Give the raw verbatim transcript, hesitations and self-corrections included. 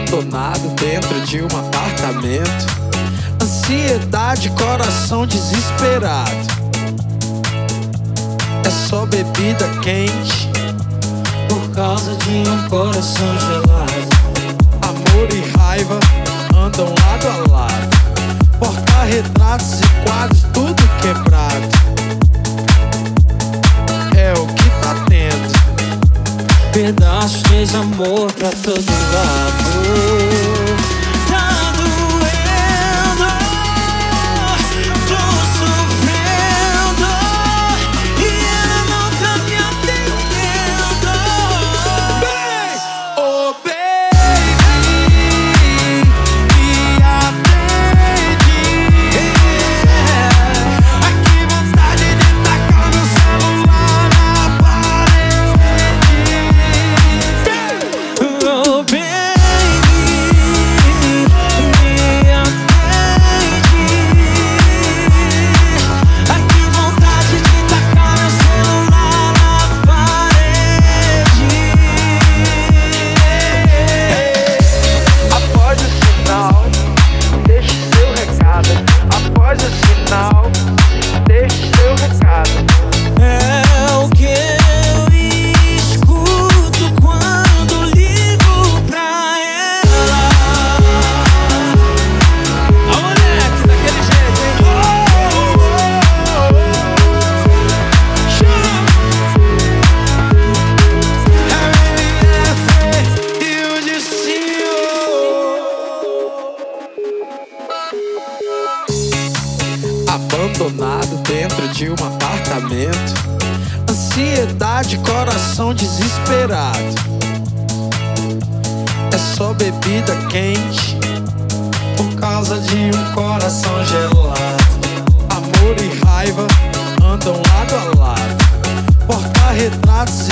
Abandonado dentro de um apartamento. Ansiedade, coração desesperado. É só bebida quente por causa de um coração gelado. Amor e raiva andam lado a lado. Porta-retratos e quadros, tudo quebrado. É o que tá tendo. Pedaços de amor pra todo lado. Tá doendo, tô sofrendo e ela não tá me atendendo. Bem, oh baby, me atende. Ai, que vontade de tacar meu celular na parede. Oh baby, me atende. Ai, que vontade de tacar meu celular na parede. Após o sinal, deixe seu recado. Após o sinal, deixe seu recado. É o que eu escuto quando ligo pra ela. Ó, moleque, daquele jeito, hein? E o destino. Abandonado dentro de um apartamento. Ansiedade, coração desesperado. É só bebida quente por causa de um coração gelado. Amor e raiva andam lado a lado. Porta-retratos